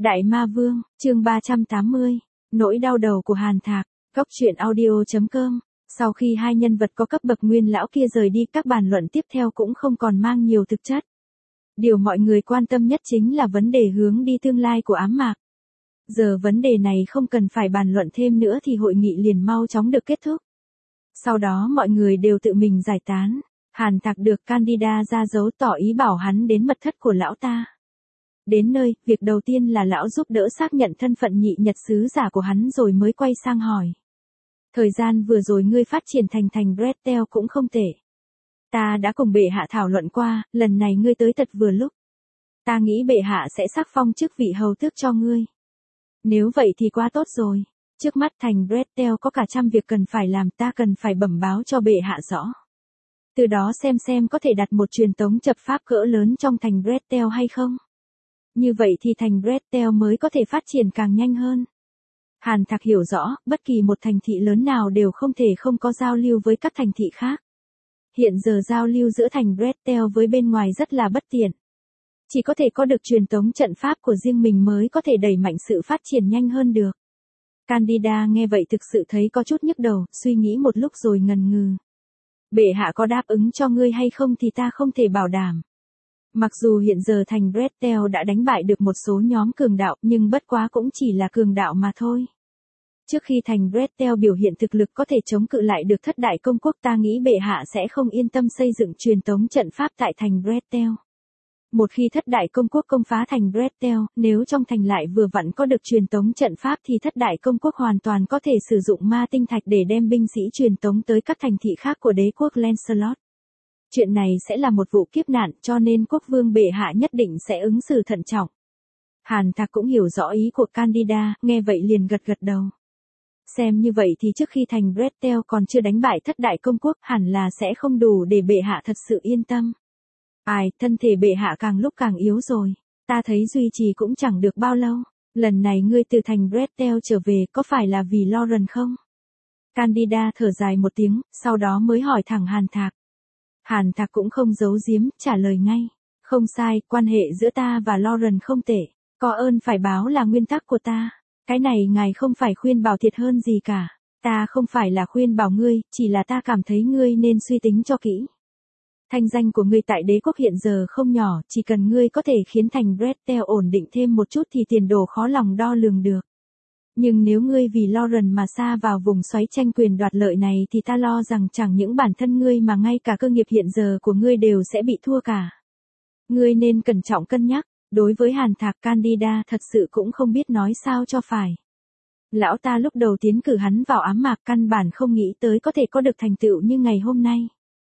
Đại Ma Vương, chương 380, nỗi đau đầu của Hàn Thạc, góc truyện audio.com. Sau khi hai nhân vật có cấp bậc nguyên lão kia rời đi, các bàn luận tiếp theo cũng không còn mang nhiều thực chất. Điều mọi người quan tâm nhất chính là vấn đề hướng đi tương lai của ám mạc. Giờ vấn đề này không cần phải bàn luận thêm nữa thì hội nghị liền mau chóng được kết thúc. Sau đó mọi người đều tự mình giải tán. Hàn Thạc được Candida ra dấu tỏ ý bảo hắn đến mật thất của lão ta. Đến nơi, việc đầu tiên là lão giúp đỡ xác nhận thân phận nhị nhật sứ giả của hắn rồi mới quay sang hỏi. Thời gian vừa rồi ngươi phát triển thành Bretel cũng không tệ. Ta đã cùng bệ hạ thảo luận qua, lần này ngươi tới thật vừa lúc. Ta nghĩ bệ hạ sẽ sắc phong chức vị hầu tước cho ngươi. Nếu vậy thì quá tốt rồi. Trước mắt thành Bretel có cả trăm việc cần phải làm, ta cần phải bẩm báo cho bệ hạ rõ. Từ đó xem có thể đặt một truyền tống trận pháp cỡ lớn trong thành Bretel hay không. Như vậy thì thành Bretel mới có thể phát triển càng nhanh hơn. Hàn Thạc hiểu rõ, bất kỳ một thành thị lớn nào đều không thể không có giao lưu với các thành thị khác. Hiện giờ giao lưu giữa thành Bretel với bên ngoài rất là bất tiện. Chỉ có thể có được truyền tống trận pháp của riêng mình mới có thể đẩy mạnh sự phát triển nhanh hơn được. Candida nghe vậy thực sự thấy có chút nhức đầu, suy nghĩ một lúc rồi ngần ngừ. Bệ hạ có đáp ứng cho ngươi hay không thì ta không thể bảo đảm. Mặc dù hiện giờ thành Bretel đã đánh bại được một số nhóm cường đạo nhưng bất quá cũng chỉ là cường đạo mà thôi. Trước khi thành Bretel biểu hiện thực lực có thể chống cự lại được thất đại công quốc, ta nghĩ bệ hạ sẽ không yên tâm xây dựng truyền tống trận pháp tại thành Bretel. Một khi thất đại công quốc công phá thành Bretel, nếu trong thành lại vừa vặn có được truyền tống trận pháp thì thất đại công quốc hoàn toàn có thể sử dụng ma tinh thạch để đem binh sĩ truyền tống tới các thành thị khác của đế quốc Lancelot. Chuyện này sẽ là một vụ kiếp nạn, cho nên quốc vương bệ hạ nhất định sẽ ứng xử thận trọng. Hàn Thạc cũng hiểu rõ ý của Candida, nghe vậy liền gật đầu. Xem như vậy thì trước khi thành Bretel còn chưa đánh bại thất đại công quốc, hẳn là sẽ không đủ để bệ hạ thật sự yên tâm. Ai, thân thể bệ hạ càng lúc càng yếu rồi. Ta thấy duy trì cũng chẳng được bao lâu. Lần này ngươi từ thành Bretel trở về có phải là vì Lauren không? Candida thở dài một tiếng, sau đó mới hỏi thẳng Hàn Thạc. Hàn Thạc cũng không giấu giếm, trả lời ngay. Không sai, quan hệ giữa ta và Lauren không tệ. Có ơn phải báo là nguyên tắc của ta. Cái này ngài không phải khuyên bảo thiệt hơn gì cả. Ta không phải là khuyên bảo ngươi, chỉ là ta cảm thấy ngươi nên suy tính cho kỹ. Thanh danh của ngươi tại đế quốc hiện giờ không nhỏ, chỉ cần ngươi có thể khiến thành Bretel ổn định thêm một chút thì tiền đồ khó lòng đo lường được. Nhưng nếu ngươi vì Lauren mà sa vào vùng xoáy tranh quyền đoạt lợi này thì ta lo rằng chẳng những bản thân ngươi mà ngay cả cơ nghiệp hiện giờ của ngươi đều sẽ bị thua cả. Ngươi nên cẩn trọng cân nhắc. Đối với Hàn Thạc, Candida thật sự cũng không biết nói sao cho phải. Lão ta lúc đầu tiến cử hắn vào ám mạc căn bản không nghĩ tới có thể có được thành tựu như ngày hôm nay.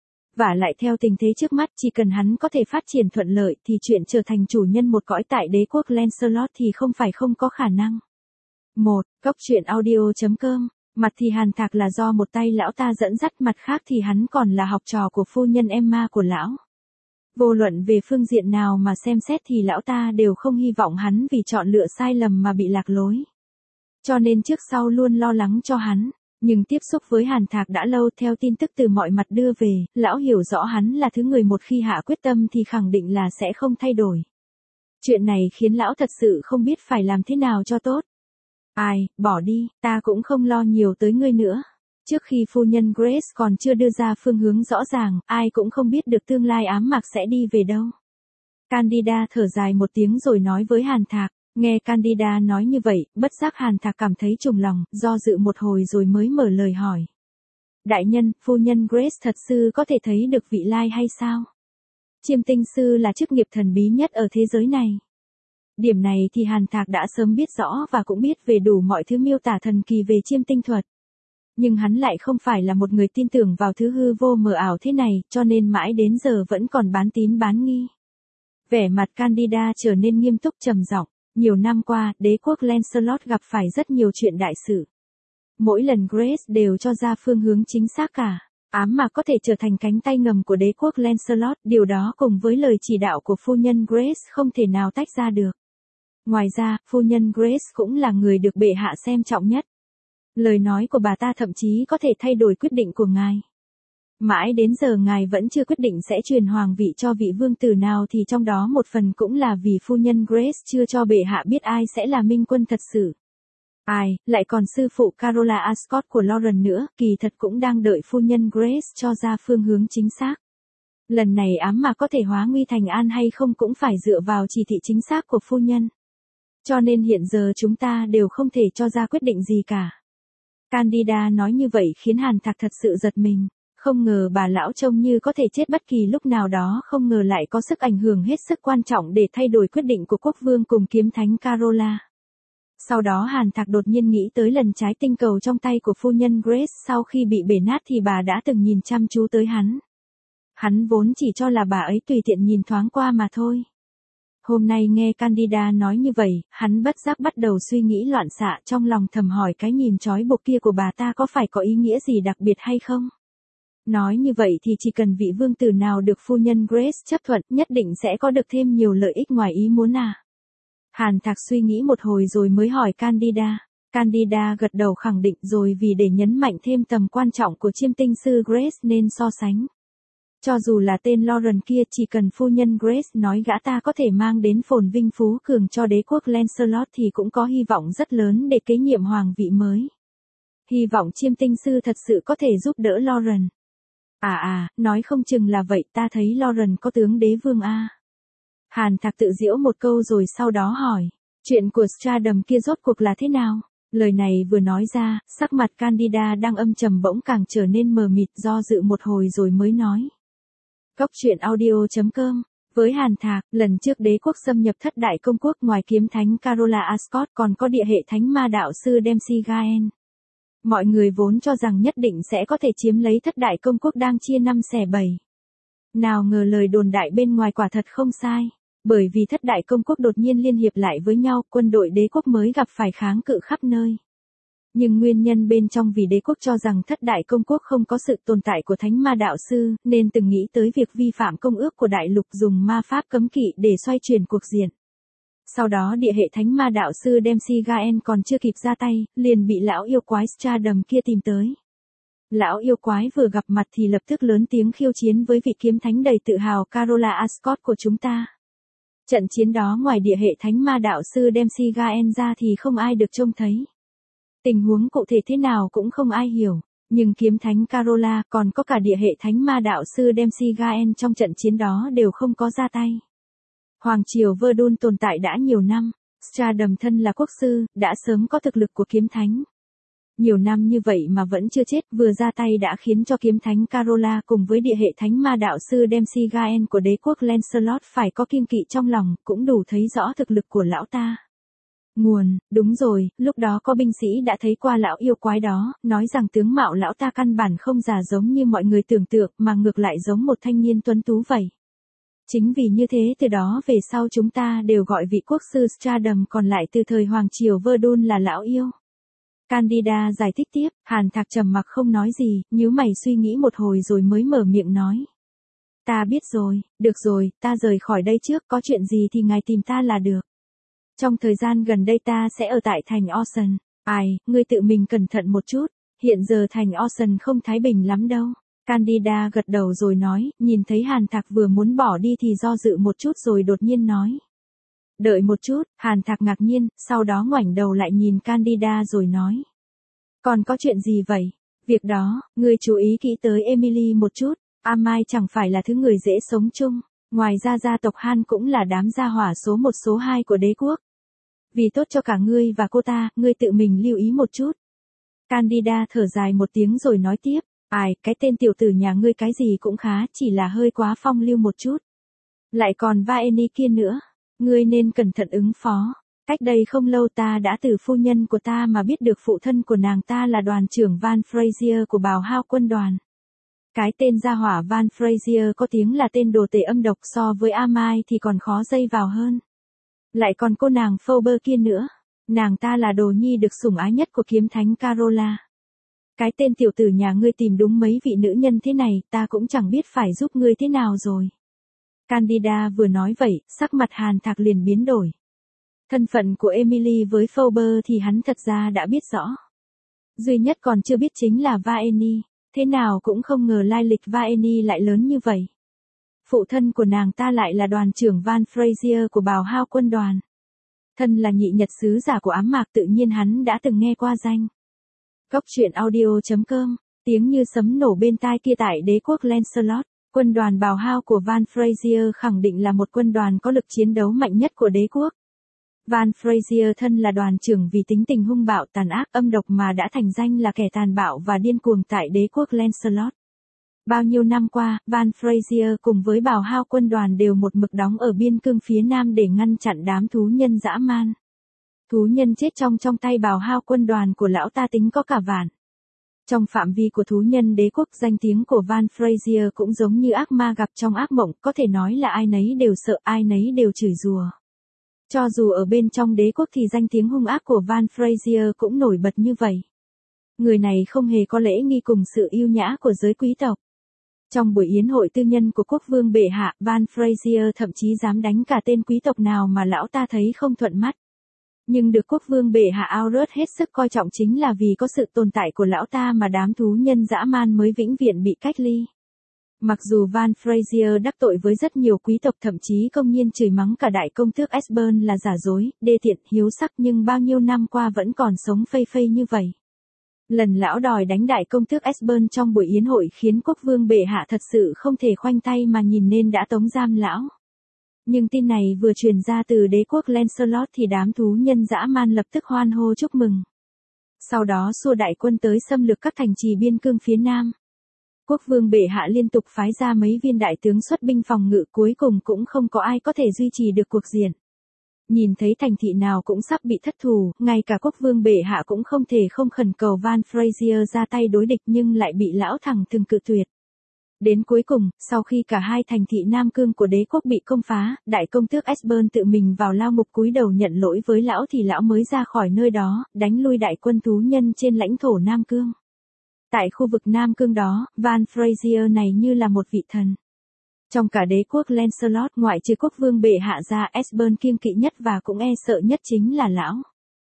Và lại theo tình thế trước mắt, chỉ cần hắn có thể phát triển thuận lợi thì chuyện trở thành chủ nhân một cõi tại đế quốc Lancelot thì không phải không có khả năng. 1. Góc truyện audio.com. Mặt thì Hàn Thạc là do một tay lão ta dẫn dắt, mặt khác thì hắn còn là học trò của phu nhân Emma của lão. Vô luận về phương diện nào mà xem xét thì lão ta đều không hy vọng hắn vì chọn lựa sai lầm mà bị lạc lối. Cho nên trước sau luôn lo lắng cho hắn. Nhưng tiếp xúc với Hàn Thạc đã lâu, theo tin tức từ mọi mặt đưa về, lão hiểu rõ hắn là thứ người một khi hạ quyết tâm thì khẳng định là sẽ không thay đổi. Chuyện này khiến lão thật sự không biết phải làm thế nào cho tốt. Ai, bỏ đi, ta cũng không lo nhiều tới ngươi nữa. Trước khi phu nhân Grace còn chưa đưa ra phương hướng rõ ràng, ai cũng không biết được tương lai ám mạc sẽ đi về đâu. Candida thở dài một tiếng rồi nói với Hàn Thạc. Nghe Candida nói như vậy, bất giác Hàn Thạc cảm thấy trùng lòng, do dự một hồi rồi mới mở lời hỏi. Đại nhân, phu nhân Grace thật sự có thể thấy được vị lai hay sao? Chiêm tinh sư là chức nghiệp thần bí nhất ở thế giới này. Điểm này thì Hàn Thạc đã sớm biết rõ và cũng biết về đủ mọi thứ miêu tả thần kỳ về chiêm tinh thuật. Nhưng hắn lại không phải là một người tin tưởng vào thứ hư vô mờ ảo thế này, cho nên mãi đến giờ vẫn còn bán tín bán nghi. Vẻ mặt Candida trở nên nghiêm túc trầm giọng. Nhiều năm qua, đế quốc Lancelot gặp phải rất nhiều chuyện đại sự. Mỗi lần Grace đều cho ra phương hướng chính xác cả. Ám mạc có thể trở thành cánh tay ngầm của đế quốc Lancelot, điều đó cùng với lời chỉ đạo của phu nhân Grace không thể nào tách ra được. Ngoài ra, phu nhân Grace cũng là người được bệ hạ xem trọng nhất. Lời nói của bà ta thậm chí có thể thay đổi quyết định của ngài. Mãi đến giờ ngài vẫn chưa quyết định sẽ truyền hoàng vị cho vị vương tử nào thì trong đó một phần cũng là vì phu nhân Grace chưa cho bệ hạ biết ai sẽ là minh quân thật sự. Lại còn sư phụ Carola Ascot của Lauren nữa, kỳ thật cũng đang đợi phu nhân Grace cho ra phương hướng chính xác. Lần này ám mà có thể hóa nguy thành an hay không cũng phải dựa vào chỉ thị chính xác của phu nhân. Cho nên hiện giờ chúng ta đều không thể cho ra quyết định gì cả. Candida nói như vậy khiến Hàn Thạc thật sự giật mình. Không ngờ bà lão trông như có thể chết bất kỳ lúc nào đó, không ngờ lại có sức ảnh hưởng hết sức quan trọng để thay đổi quyết định của quốc vương cùng kiếm thánh Carola. Sau đó Hàn Thạc đột nhiên nghĩ tới lần trái tinh cầu trong tay của phu nhân Grace sau khi bị bể nát thì bà đã từng nhìn chăm chú tới hắn. Hắn vốn chỉ cho là bà ấy tùy tiện nhìn thoáng qua mà thôi. Hôm nay nghe Candida nói như vậy, hắn bất giác bắt đầu suy nghĩ loạn xạ, trong lòng thầm hỏi cái nhìn trói buộc kia của bà ta có phải có ý nghĩa gì đặc biệt hay không? Nói như vậy thì chỉ cần vị vương tử nào được phu nhân Grace chấp thuận nhất định sẽ có được thêm nhiều lợi ích ngoài ý muốn à? Hàn Thạc suy nghĩ một hồi rồi mới hỏi Candida. Candida gật đầu khẳng định rồi, vì để nhấn mạnh thêm tầm quan trọng của chiêm tinh sư Grace nên so sánh. Cho dù là tên Lauren kia, chỉ cần phu nhân Grace nói gã ta có thể mang đến phồn vinh phú cường cho đế quốc Lancelot thì cũng có hy vọng rất lớn để kế nhiệm hoàng vị mới. Hy vọng chiêm tinh sư thật sự có thể giúp đỡ Lauren. Nói không chừng là vậy, ta thấy Lauren có tướng đế vương a. Hàn Thạc tự giễu một câu rồi sau đó hỏi, chuyện của Stradom kia rốt cuộc là thế nào? Lời này vừa nói ra, sắc mặt Candida đang âm trầm bỗng càng trở nên mờ mịt, do dự một hồi rồi mới nói. Cốc truyện audio.com. Với Hàn Thạc, lần trước đế quốc xâm nhập thất đại công quốc, ngoài kiếm thánh Carola Ascot còn có địa hệ thánh ma đạo sư Dempsey Gaen. Mọi người vốn cho rằng nhất định sẽ có thể chiếm lấy thất đại công quốc đang chia 5/7. Nào ngờ lời đồn đại bên ngoài quả thật không sai. Bởi vì thất đại công quốc đột nhiên liên hiệp lại với nhau, quân đội đế quốc mới gặp phải kháng cự khắp nơi. Nhưng nguyên nhân bên trong vì đế quốc cho rằng thất đại công quốc không có sự tồn tại của thánh ma đạo sư, nên từng nghĩ tới việc vi phạm công ước của đại lục, dùng ma pháp cấm kỵ để xoay chuyển cuộc diện. Sau đó địa hệ thánh ma đạo sư Dempsey Gaen còn chưa kịp ra tay, liền bị lão yêu quái Stradom kia tìm tới. Lão yêu quái vừa gặp mặt thì lập tức lớn tiếng khiêu chiến với vị kiếm thánh đầy tự hào Carola Ascot của chúng ta. Trận chiến đó ngoài địa hệ thánh ma đạo sư Dempsey Gaen ra thì không ai được trông thấy. Tình huống cụ thể thế nào cũng không ai hiểu, nhưng kiếm thánh Carola còn có cả địa hệ thánh ma đạo sư Dempsey Gaen trong trận chiến đó đều không có ra tay. Hoàng triều Verdun tồn tại đã nhiều năm, Stradom thân là quốc sư, đã sớm có thực lực của kiếm thánh. Nhiều năm như vậy mà vẫn chưa chết, vừa ra tay đã khiến cho kiếm thánh Carola cùng với địa hệ thánh ma đạo sư Dempsey Gaen của đế quốc Lancelot phải có kiêng kỵ trong lòng, cũng đủ thấy rõ thực lực của lão ta. Nguồn, đúng rồi, lúc đó có binh sĩ đã thấy qua lão yêu quái đó, nói rằng tướng mạo lão ta căn bản không già giống như mọi người tưởng tượng, mà ngược lại giống một thanh niên tuấn tú vậy. Chính vì như thế từ đó về sau chúng ta đều gọi vị quốc sư Stradom còn lại từ thời Hoàng triều Verdun là lão yêu. Candida giải thích tiếp, Hàn Thạc trầm mặc không nói gì, nhíu mày suy nghĩ một hồi rồi mới mở miệng nói. Ta biết rồi, được rồi, ta rời khỏi đây trước, có chuyện gì thì ngài tìm ta là được. Trong thời gian gần đây ta sẽ ở tại thành Ocean. Ngươi tự mình cẩn thận một chút, hiện giờ thành Ocean không thái bình lắm đâu. Candida gật đầu rồi nói, nhìn thấy Hàn Thạc vừa muốn bỏ đi thì do dự một chút rồi đột nhiên nói. Đợi một chút, Hàn Thạc ngạc nhiên, sau đó ngoảnh đầu lại nhìn Candida rồi nói. Còn có chuyện gì vậy? Việc đó, ngươi chú ý kỹ tới Emily một chút, Amai chẳng phải là thứ người dễ sống chung, ngoài ra gia tộc Han cũng là đám gia hỏa số 1 số 2 của đế quốc. Vì tốt cho cả ngươi và cô ta, ngươi tự mình lưu ý một chút. Candida thở dài một tiếng rồi nói tiếp, cái tên tiểu tử nhà ngươi cái gì cũng khá, chỉ là hơi quá phong lưu một chút. Lại còn Vaeni kia nữa, ngươi nên cẩn thận ứng phó. Cách đây không lâu ta đã từ phu nhân của ta mà biết được phụ thân của nàng ta là đoàn trưởng Van Frazier của bào hao quân đoàn. Cái tên gia hỏa Van Frazier có tiếng là tên đồ tể âm độc, so với Amai thì còn khó dây vào hơn. Lại còn cô nàng Phoebe kia nữa, nàng ta là đồ nhi được sủng ái nhất của kiếm thánh Carola. Cái tên tiểu tử nhà ngươi tìm đúng mấy vị nữ nhân thế này, ta cũng chẳng biết phải giúp ngươi thế nào rồi. Candida vừa nói vậy, sắc mặt Hàn Thạc liền biến đổi. Thân phận của Emily với Phoebe thì hắn thật ra đã biết rõ. Duy nhất còn chưa biết chính là Vaeni. Thế nào cũng không ngờ lai lịch Vaeni lại lớn như vậy. Phụ thân của nàng ta lại là đoàn trưởng Van Frazier của bào hao quân đoàn. Thân là nhị nhật sứ giả của ám mạc, tự nhiên hắn đã từng nghe qua danh. Góc truyện audio.com, tiếng như sấm nổ bên tai kia tại đế quốc Lancelot. Quân đoàn bào hao của Van Frazier khẳng định là một quân đoàn có lực chiến đấu mạnh nhất của đế quốc. Van Frazier thân là đoàn trưởng vì tính tình hung bạo tàn ác âm độc mà đã thành danh là kẻ tàn bạo và điên cuồng tại đế quốc Lancelot. Bao nhiêu năm qua, Van Frazier cùng với bào hao quân đoàn đều một mực đóng ở biên cương phía nam để ngăn chặn đám thú nhân dã man. Thú nhân chết trong tay bào hao quân đoàn của lão ta tính có cả vạn. Trong phạm vi của thú nhân đế quốc, danh tiếng của Van Frazier cũng giống như ác ma gặp trong ác mộng, có thể nói là ai nấy đều sợ, ai nấy đều chửi rủa. Cho dù ở bên trong đế quốc thì danh tiếng hung ác của Van Frazier cũng nổi bật như vậy. Người này không hề có lễ nghi cùng sự yêu nhã của giới quý tộc. Trong buổi yến hội tư nhân của quốc vương bệ hạ, Van Frazier thậm chí dám đánh cả tên quý tộc nào mà lão ta thấy không thuận mắt. Nhưng được quốc vương bệ hạ Aurus hết sức coi trọng chính là vì có sự tồn tại của lão ta mà đám thú nhân dã man mới vĩnh viễn bị cách ly. Mặc dù Van Frazier đắc tội với rất nhiều quý tộc, thậm chí công nhiên chửi mắng cả đại công tước Esbern là giả dối, đê tiện, hiếu sắc, nhưng bao nhiêu năm qua vẫn còn sống phây phây như vậy. Lần lão đòi đánh đại công tước Esbern trong buổi yến hội khiến quốc vương bệ hạ thật sự không thể khoanh tay mà nhìn nên đã tống giam lão. Nhưng tin này vừa truyền ra từ đế quốc Lancelot thì đám thú nhân dã man lập tức hoan hô chúc mừng. Sau đó xua đại quân tới xâm lược các thành trì biên cương phía nam. Quốc vương bệ hạ liên tục phái ra mấy viên đại tướng xuất binh phòng ngự, cuối cùng cũng không có ai có thể duy trì được cuộc diện. Nhìn thấy thành thị nào cũng sắp bị thất thủ, ngay cả quốc vương bệ hạ cũng không thể không khẩn cầu Van Frazier ra tay đối địch nhưng lại bị lão thẳng thừng cự tuyệt. Đến cuối cùng, sau khi cả hai thành thị Nam Cương của đế quốc bị công phá, đại công tước Esbern tự mình vào lao ngục cúi đầu nhận lỗi với lão thì lão mới ra khỏi nơi đó, đánh lui đại quân thú nhân trên lãnh thổ Nam Cương. Tại khu vực Nam Cương đó, Van Frazier này như là một vị thần. Trong cả đế quốc Lancelot, ngoại trừ quốc vương bệ hạ ra, Esbern kiêng kỵ nhất và cũng e sợ nhất chính là lão.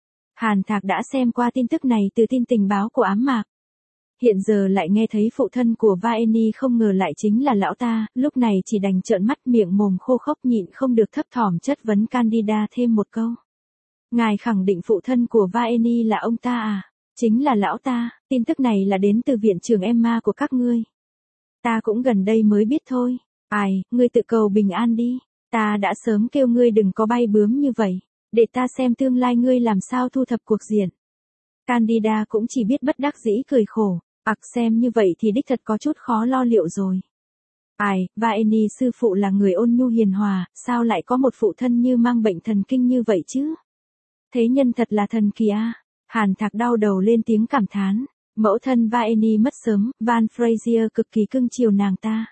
Hàn Thạc đã xem qua tin tức này từ tin tình báo của ám mạc. Hiện giờ lại nghe thấy phụ thân của Vaeni không ngờ lại chính là lão ta, lúc này chỉ đành trợn mắt, miệng mồm khô khốc, nhịn không được thấp thỏm chất vấn Candida thêm một câu. Ngài khẳng định phụ thân của Vaeni là ông ta à? Chính là lão ta, tin tức này là đến từ viện trưởng Emma của các ngươi. Ta cũng gần đây mới biết thôi. Ai, ngươi tự cầu bình an đi. Ta đã sớm kêu ngươi đừng có bay bướm như vậy. Để ta xem tương lai ngươi làm sao thu thập cuộc diện. Candida cũng chỉ biết bất đắc dĩ cười khổ. Xem như vậy thì đích thật có chút khó lo liệu rồi. Ai, Vaeni sư phụ là người ôn nhu hiền hòa, sao lại có một phụ thân như mang bệnh thần kinh như vậy chứ? Thế nhân thật là thần kỳ a. Hàn Thạc đau đầu lên tiếng cảm thán. Mẫu thân Vaeni mất sớm, Van Frazier cực kỳ cưng chiều nàng ta.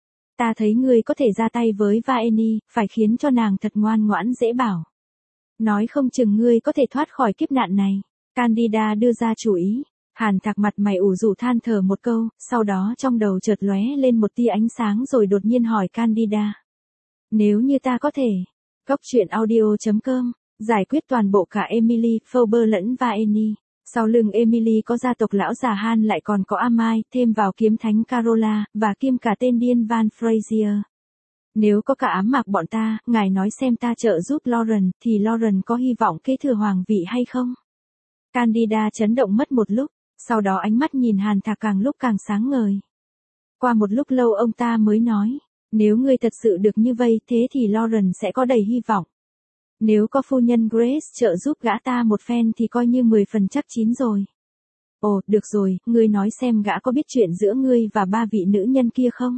Ta thấy ngươi có thể ra tay với Vaeni, phải khiến cho nàng thật ngoan ngoãn dễ bảo. Nói không chừng ngươi có thể thoát khỏi kiếp nạn này. Candida đưa ra chủ ý. Hàn Thạc mặt mày ủ rũ than thở một câu, sau đó trong đầu chợt lóe lên một tia ánh sáng rồi đột nhiên hỏi Candida. Nếu như ta có thể. Góc truyện audio.com, giải quyết toàn bộ cả Emily, Fauber lẫn Vaeni. Sau lưng Emily có gia tộc lão già Han, lại còn có Amai, thêm vào kiếm thánh Carola, và kiêm cả tên điên Van Frazier. Nếu có cả ám mạc bọn ta, ngài nói xem ta trợ giúp Lauren, thì Lauren có hy vọng kế thừa hoàng vị hay không? Candida chấn động mất một lúc, sau đó ánh mắt nhìn Hàn Thạc càng lúc càng sáng ngời. Qua một lúc lâu ông ta mới nói, nếu ngươi thật sự được như vậy thế thì Lauren sẽ có đầy hy vọng. Nếu có phu nhân Grace trợ giúp gã ta một phen thì coi như 10 phần chắc chín rồi. Ồ, được rồi, ngươi nói xem gã có biết chuyện giữa ngươi và ba vị nữ nhân kia không?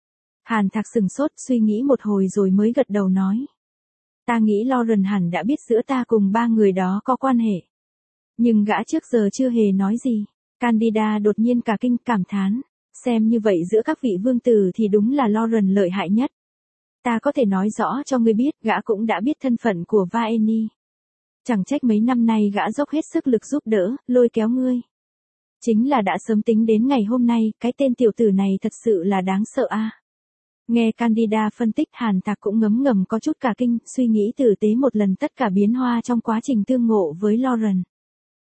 Hàn Thạc sừng sốt, suy nghĩ một hồi rồi mới gật đầu nói. Ta nghĩ Lauren hẳn đã biết giữa ta cùng ba người đó có quan hệ. Nhưng gã trước giờ chưa hề nói gì. Candida đột nhiên cả kinh cảm thán. Xem như vậy giữa các vị vương tử thì đúng là Lauren lợi hại nhất. Ta có thể nói rõ cho ngươi biết, gã cũng đã biết thân phận của Vaeni. Chẳng trách mấy năm nay gã dốc hết sức lực giúp đỡ, lôi kéo ngươi. Chính là đã sớm tính đến ngày hôm nay, cái tên tiểu tử này thật sự là đáng sợ a. Nghe Candida phân tích, Hàn Thạc cũng ngấm ngầm có chút cả kinh, suy nghĩ tử tế một lần tất cả biến hóa trong quá trình tương ngộ với Lauren.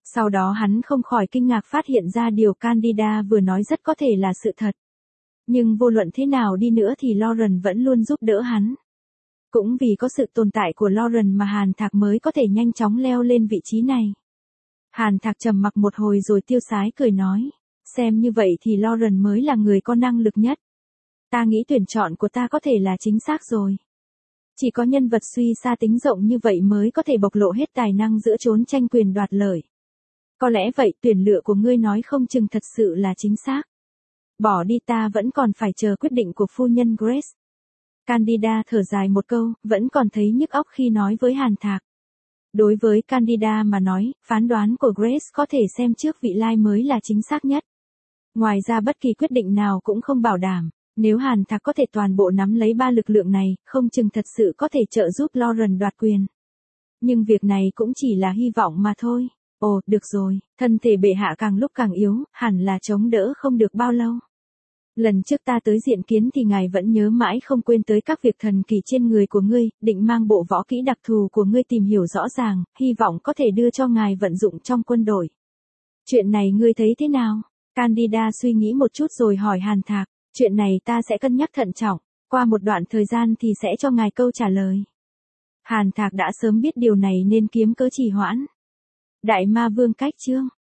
Sau đó hắn không khỏi kinh ngạc phát hiện ra điều Candida vừa nói rất có thể là sự thật. Nhưng vô luận thế nào đi nữa thì Lauren vẫn luôn giúp đỡ hắn. Cũng vì có sự tồn tại của Lauren mà Hàn Thạc mới có thể nhanh chóng leo lên vị trí này. Hàn Thạc trầm mặc một hồi rồi tiêu sái cười nói. Xem như vậy thì Lauren mới là người có năng lực nhất. Ta nghĩ tuyển chọn của ta có thể là chính xác rồi. Chỉ có nhân vật suy xa tính rộng như vậy mới có thể bộc lộ hết tài năng giữa chốn tranh quyền đoạt lợi. Có lẽ vậy tuyển lựa của ngươi nói không chừng thật sự là chính xác. Bỏ đi, ta vẫn còn phải chờ quyết định của phu nhân Grace. Candida thở dài một câu, vẫn còn thấy nhức óc khi nói với Hàn Thạc. Đối với Candida mà nói, phán đoán của Grace có thể xem trước vị lai mới là chính xác nhất. Ngoài ra bất kỳ quyết định nào cũng không bảo đảm. Nếu Hàn Thạc có thể toàn bộ nắm lấy ba lực lượng này, không chừng thật sự có thể trợ giúp Lauren đoạt quyền. Nhưng việc này cũng chỉ là hy vọng mà thôi. Ồ, được rồi, thân thể bệ hạ càng lúc càng yếu, hẳn là chống đỡ không được bao lâu. Lần trước ta tới diện kiến thì ngài vẫn nhớ mãi không quên tới các việc thần kỳ trên người của ngươi, định mang bộ võ kỹ đặc thù của ngươi tìm hiểu rõ ràng, hy vọng có thể đưa cho ngài vận dụng trong quân đội. Chuyện này ngươi thấy thế nào? Candida suy nghĩ một chút rồi hỏi Hàn Thạc. Chuyện này ta sẽ cân nhắc thận trọng, qua một đoạn thời gian thì sẽ cho ngài câu trả lời. Hàn Thạc đã sớm biết điều này nên kiếm cớ trì hoãn. Đại Ma Vương cách chương